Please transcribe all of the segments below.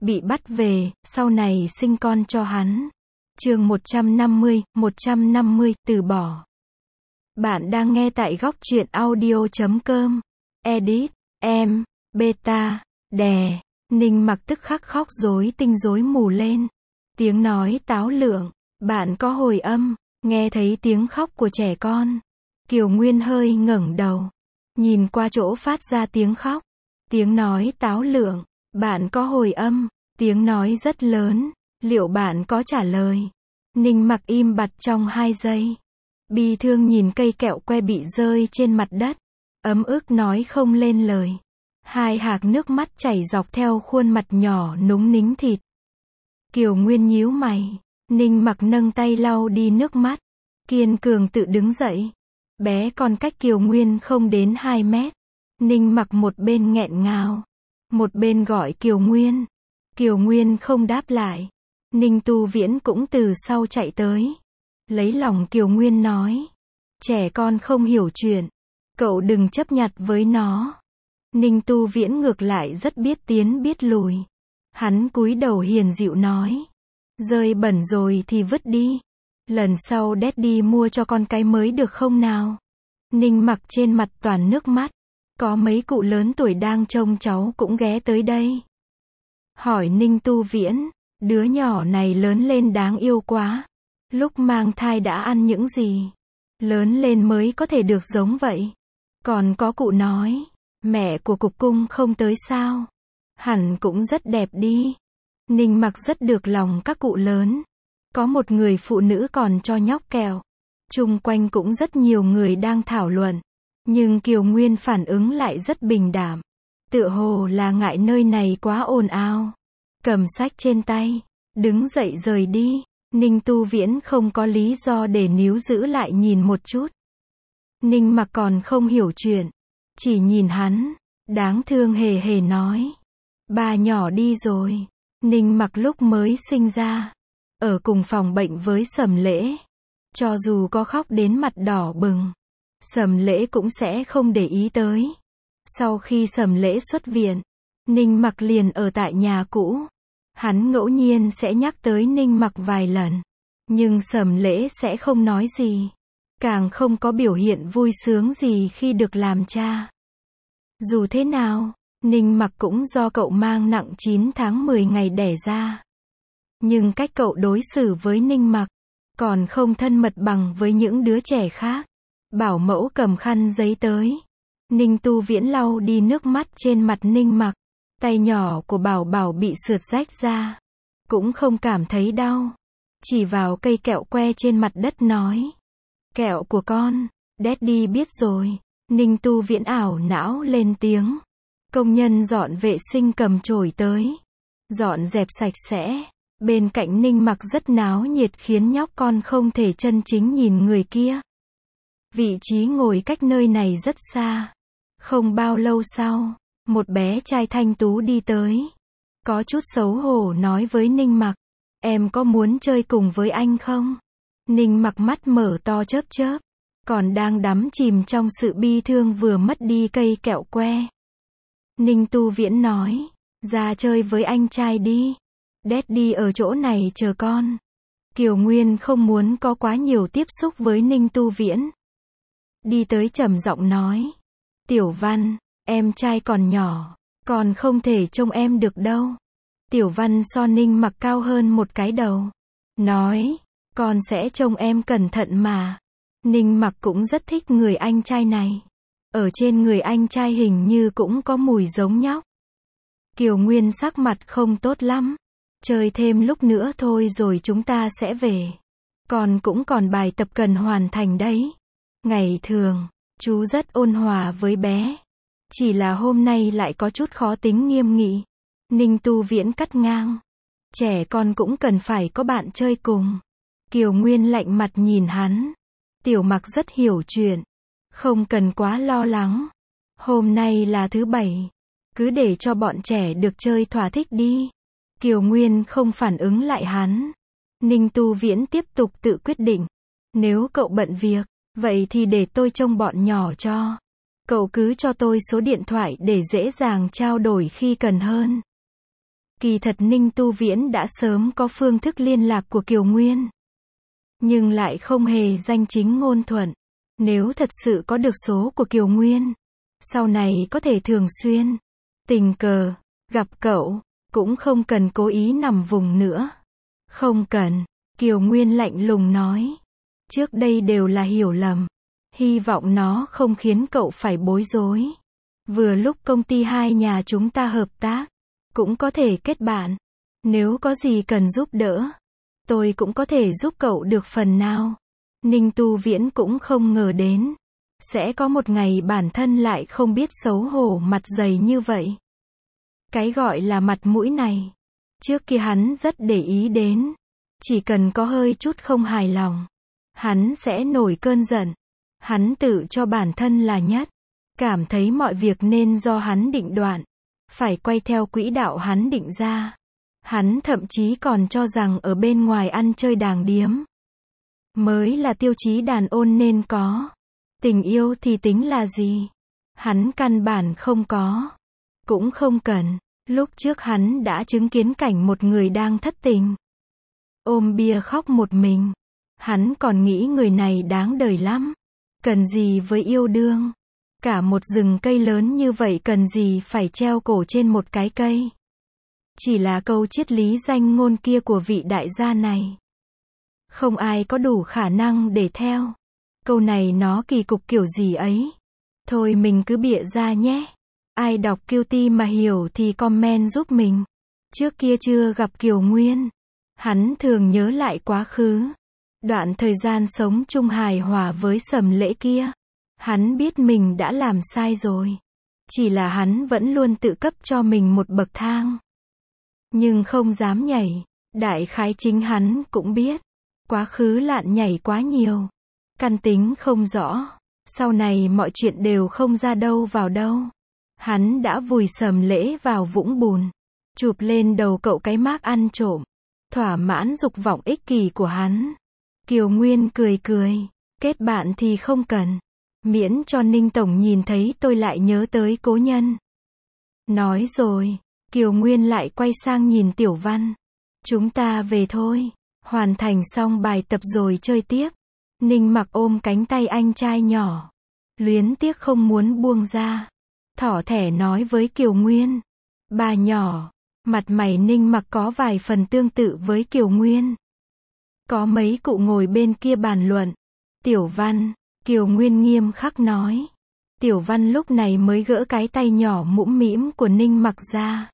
bị bắt về, sau này sinh con cho hắn. Chương 150, từ bỏ. Bạn đang nghe tại góc truyện audio.com. Edit, em, beta, đè. Ninh Mặc tức khắc khóc rối tinh rối mù lên. Tiếng nói táo lượn, bạn có hồi âm, nghe thấy tiếng khóc của trẻ con. Kiều Nguyên hơi ngẩng đầu, nhìn qua chỗ phát ra tiếng khóc. Tiếng nói táo lượn, bạn có hồi âm, tiếng nói rất lớn, liệu bạn có trả lời? Ninh Mặc im bặt trong 2 giây. Bi thương nhìn cây kẹo que bị rơi trên mặt đất, ấm ức nói không lên lời. 2 hạt nước mắt chảy dọc theo khuôn mặt nhỏ núng nính thịt. Kiều Nguyên nhíu mày, Ninh Mặc nâng tay lau đi nước mắt, kiên cường tự đứng dậy. Bé con cách Kiều Nguyên không đến 2 mét. Ninh Mặc một bên nghẹn ngào, một bên gọi Kiều Nguyên. Kiều Nguyên không đáp lại. Ninh Tu Viễn cũng từ sau chạy tới, lấy lòng Kiều Nguyên nói, trẻ con không hiểu chuyện, cậu đừng chấp nhặt với nó. Ninh Tu Viễn ngược lại rất biết tiến biết lùi. Hắn cúi đầu hiền dịu nói, rơi bẩn rồi thì vứt đi, lần sau Daddy mua cho con cái mới được không nào? Ninh Mặc trên mặt toàn nước mắt. Có mấy cụ lớn tuổi đang trông cháu cũng ghé tới đây. Hỏi Ninh Tu Viễn, đứa nhỏ này lớn lên đáng yêu quá. Lúc mang thai đã ăn những gì? Lớn lên mới có thể được giống vậy. Còn có cụ nói, mẹ của cục cung không tới sao? Hẳn cũng rất đẹp đi. Ninh Mặc rất được lòng các cụ lớn. Có một người phụ nữ còn cho nhóc kẹo. Chung quanh cũng rất nhiều người đang thảo luận. Nhưng Kiều Nguyên phản ứng lại rất bình đạm. Tựa hồ là ngại nơi này quá ồn ào. Cầm sách trên tay, đứng dậy rời đi. Ninh Tu Viễn không có lý do để níu giữ lại nhìn một chút. Ninh Mặc còn không hiểu chuyện, chỉ nhìn hắn, đáng thương hề hề nói. Bà nhỏ đi rồi. Ninh Mặc lúc mới sinh ra, ở cùng phòng bệnh với Sầm Lễ. Cho dù có khóc đến mặt đỏ bừng, Sầm Lễ cũng sẽ không để ý tới. Sau khi Sầm Lễ xuất viện, Ninh Mặc liền ở tại nhà cũ. Hắn ngẫu nhiên sẽ nhắc tới Ninh Mặc vài lần, nhưng Sầm Lễ sẽ không nói gì, càng không có biểu hiện vui sướng gì khi được làm cha. Dù thế nào, Ninh Mặc cũng do cậu mang nặng 9 tháng 10 ngày đẻ ra. Nhưng cách cậu đối xử với Ninh Mặc còn không thân mật bằng với những đứa trẻ khác. Bảo mẫu cầm khăn giấy tới. Ninh Tu Viễn lau đi nước mắt trên mặt Ninh Mặc. Tay nhỏ của Bảo Bảo bị sượt rách ra, cũng không cảm thấy đau. Chỉ vào cây kẹo que trên mặt đất nói, kẹo của con, Daddy biết rồi. Ninh Tu Viễn ảo não lên tiếng. Công nhân dọn vệ sinh cầm chổi tới, dọn dẹp sạch sẽ. Bên cạnh Ninh Mặc rất náo nhiệt khiến nhóc con không thể chân chính nhìn người kia. Vị trí ngồi cách nơi này rất xa. Không bao lâu sau, một bé trai thanh tú đi tới. Có chút xấu hổ nói với Ninh Mặc, em có muốn chơi cùng với anh không? Ninh Mặc mắt mở to chớp chớp, còn đang đắm chìm trong sự bi thương vừa mất đi cây kẹo que. Ninh Tu Viễn nói, ra chơi với anh trai đi. Daddy ở chỗ này chờ con. Kiều Nguyên không muốn có quá nhiều tiếp xúc với Ninh Tu Viễn. Đi tới trầm giọng nói, Tiểu Văn, em trai còn nhỏ, còn không thể trông em được đâu. Tiểu Văn so Ninh Mặc cao hơn một cái đầu. Nói, con sẽ trông em cẩn thận mà. Ninh Mặc cũng rất thích người anh trai này. Ở trên người anh trai hình như cũng có mùi giống nhóc. Kiều Nguyên sắc mặt không tốt lắm. Chơi thêm lúc nữa thôi rồi chúng ta sẽ về. Con cũng còn bài tập cần hoàn thành đấy. Ngày thường, chú rất ôn hòa với bé. Chỉ là hôm nay lại có chút khó tính nghiêm nghị. Ninh Tu Viễn cắt ngang. Trẻ con cũng cần phải có bạn chơi cùng. Kiều Nguyên lạnh mặt nhìn hắn. Tiểu Mặc rất hiểu chuyện. Không cần quá lo lắng. Hôm nay là thứ Bảy. Cứ để cho bọn trẻ được chơi thỏa thích đi. Kiều Nguyên không phản ứng lại hắn. Ninh Tu Viễn tiếp tục tự quyết định. Nếu cậu bận việc, vậy thì để tôi trông bọn nhỏ cho. Cậu cứ cho tôi số điện thoại để dễ dàng trao đổi khi cần hơn. Kỳ thật Ninh Tu Viễn đã sớm có phương thức liên lạc của Kiều Nguyên. Nhưng lại không hề danh chính ngôn thuận. Nếu thật sự có được số của Kiều Nguyên, sau này có thể thường xuyên, tình cờ, gặp cậu, cũng không cần cố ý nằm vùng nữa. Không cần, Kiều Nguyên lạnh lùng nói. Trước đây đều là hiểu lầm. Hy vọng nó không khiến cậu phải bối rối. Vừa lúc công ty hai nhà chúng ta hợp tác, cũng có thể kết bạn. Nếu có gì cần giúp đỡ, tôi cũng có thể giúp cậu được phần nào. Ninh Tu Viễn cũng không ngờ đến, sẽ có một ngày bản thân lại không biết xấu hổ mặt dày như vậy. Cái gọi là mặt mũi này, trước kia hắn rất để ý đến. Chỉ cần có hơi chút không hài lòng, hắn sẽ nổi cơn giận. Hắn tự cho bản thân là nhất. Cảm thấy mọi việc nên do hắn định đoạt. Phải quay theo quỹ đạo hắn định ra. Hắn thậm chí còn cho rằng ở bên ngoài ăn chơi đàng điếm mới là tiêu chí đàn ôn nên có. Tình yêu thì tính là gì? Hắn căn bản không có. Cũng không cần. Lúc trước hắn đã chứng kiến cảnh một người đang thất tình, ôm bia khóc một mình. Hắn còn nghĩ người này đáng đời lắm. Cần gì với yêu đương? Cả một rừng cây lớn như vậy cần gì phải treo cổ trên một cái cây? Chỉ là câu triết lý danh ngôn kia của vị đại gia này. Không ai có đủ khả năng để theo. Câu này nó kỳ cục kiểu gì ấy. Thôi mình cứ bịa ra nhé. Ai đọc Cutie mà hiểu thì comment giúp mình. Trước kia chưa gặp Kiều Nguyên, hắn thường nhớ lại quá khứ. Đoạn thời gian sống chung hài hòa với Sầm Lễ kia. Hắn biết mình đã làm sai rồi. Chỉ là hắn vẫn luôn tự cấp cho mình một bậc thang. Nhưng không dám nhảy. Đại khái chính hắn cũng biết. Quá khứ lạn nhảy quá nhiều. Căn tính không rõ. Sau này mọi chuyện đều không ra đâu vào đâu. Hắn đã vùi Sầm Lễ vào vũng bùn. Chụp lên đầu cậu cái mác ăn trộm. Thỏa mãn dục vọng ích kỷ của hắn. Kiều Nguyên cười cười. Kết bạn thì không cần. Miễn cho Ninh Tổng nhìn thấy tôi lại nhớ tới cố nhân. Nói rồi. Kiều Nguyên lại quay sang nhìn Tiểu Văn. Chúng ta về thôi. Hoàn thành xong bài tập rồi chơi tiếp. Ninh Mặc ôm cánh tay anh trai nhỏ. Luyến tiếc không muốn buông ra. Thỏ thẻ nói với Kiều Nguyên. Bà nhỏ. Mặt mày Ninh Mặc có vài phần tương tự với Kiều Nguyên. Có mấy cụ ngồi bên kia bàn luận. Tiểu Văn. Kiều Nguyên nghiêm khắc nói. Tiểu Văn lúc này mới gỡ cái tay nhỏ mũm mĩm của Ninh Mặc ra.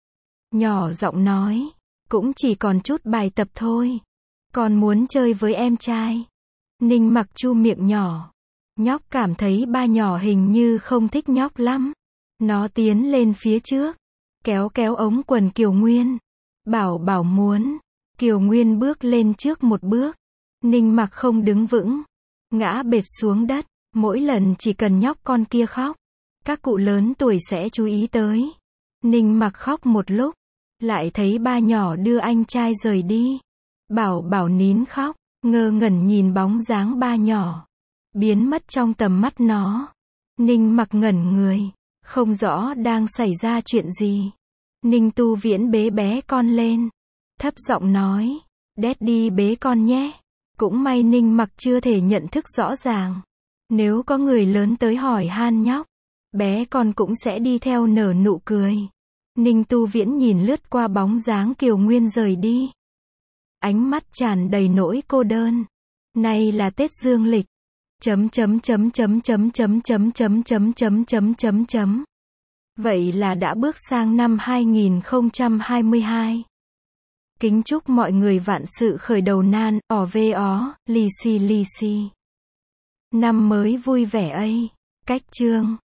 Nhỏ giọng nói. Cũng chỉ còn chút bài tập thôi. Còn muốn chơi với em trai. Ninh Mặc chu miệng nhỏ. Nhóc cảm thấy ba nhỏ hình như không thích nhóc lắm. Nó tiến lên phía trước. Kéo kéo ống quần Kiều Nguyên. Bảo muốn. Kiều Nguyên bước lên trước một bước. Ninh Mặc không đứng vững. Ngã bệt xuống đất. Mỗi lần chỉ cần nhóc con kia khóc, các cụ lớn tuổi sẽ chú ý tới. Ninh Mặc khóc một lúc. Lại thấy ba nhỏ đưa anh trai rời đi. Bảo nín khóc. Ngơ ngẩn nhìn bóng dáng ba nhỏ. Biến mất trong tầm mắt nó. Ninh Mặc ngẩn người. Không rõ đang xảy ra chuyện gì. Ninh Tu Viễn bế bé con lên. Thấp giọng nói. Daddy bế con nhé. Cũng may Ninh Mặc chưa thể nhận thức rõ ràng. Nếu có người lớn tới hỏi han nhóc, bé con cũng sẽ đi theo nở nụ cười. Ninh Tu Viễn nhìn lướt qua bóng dáng Kiều Nguyên rời đi. Ánh mắt tràn đầy nỗi cô đơn. Nay là Tết Dương lịch. Vậy là đã bước sang năm 2022. Kính chúc mọi người vạn sự khởi đầu nan, lì xì. Năm mới vui vẻ ấy. Cách chương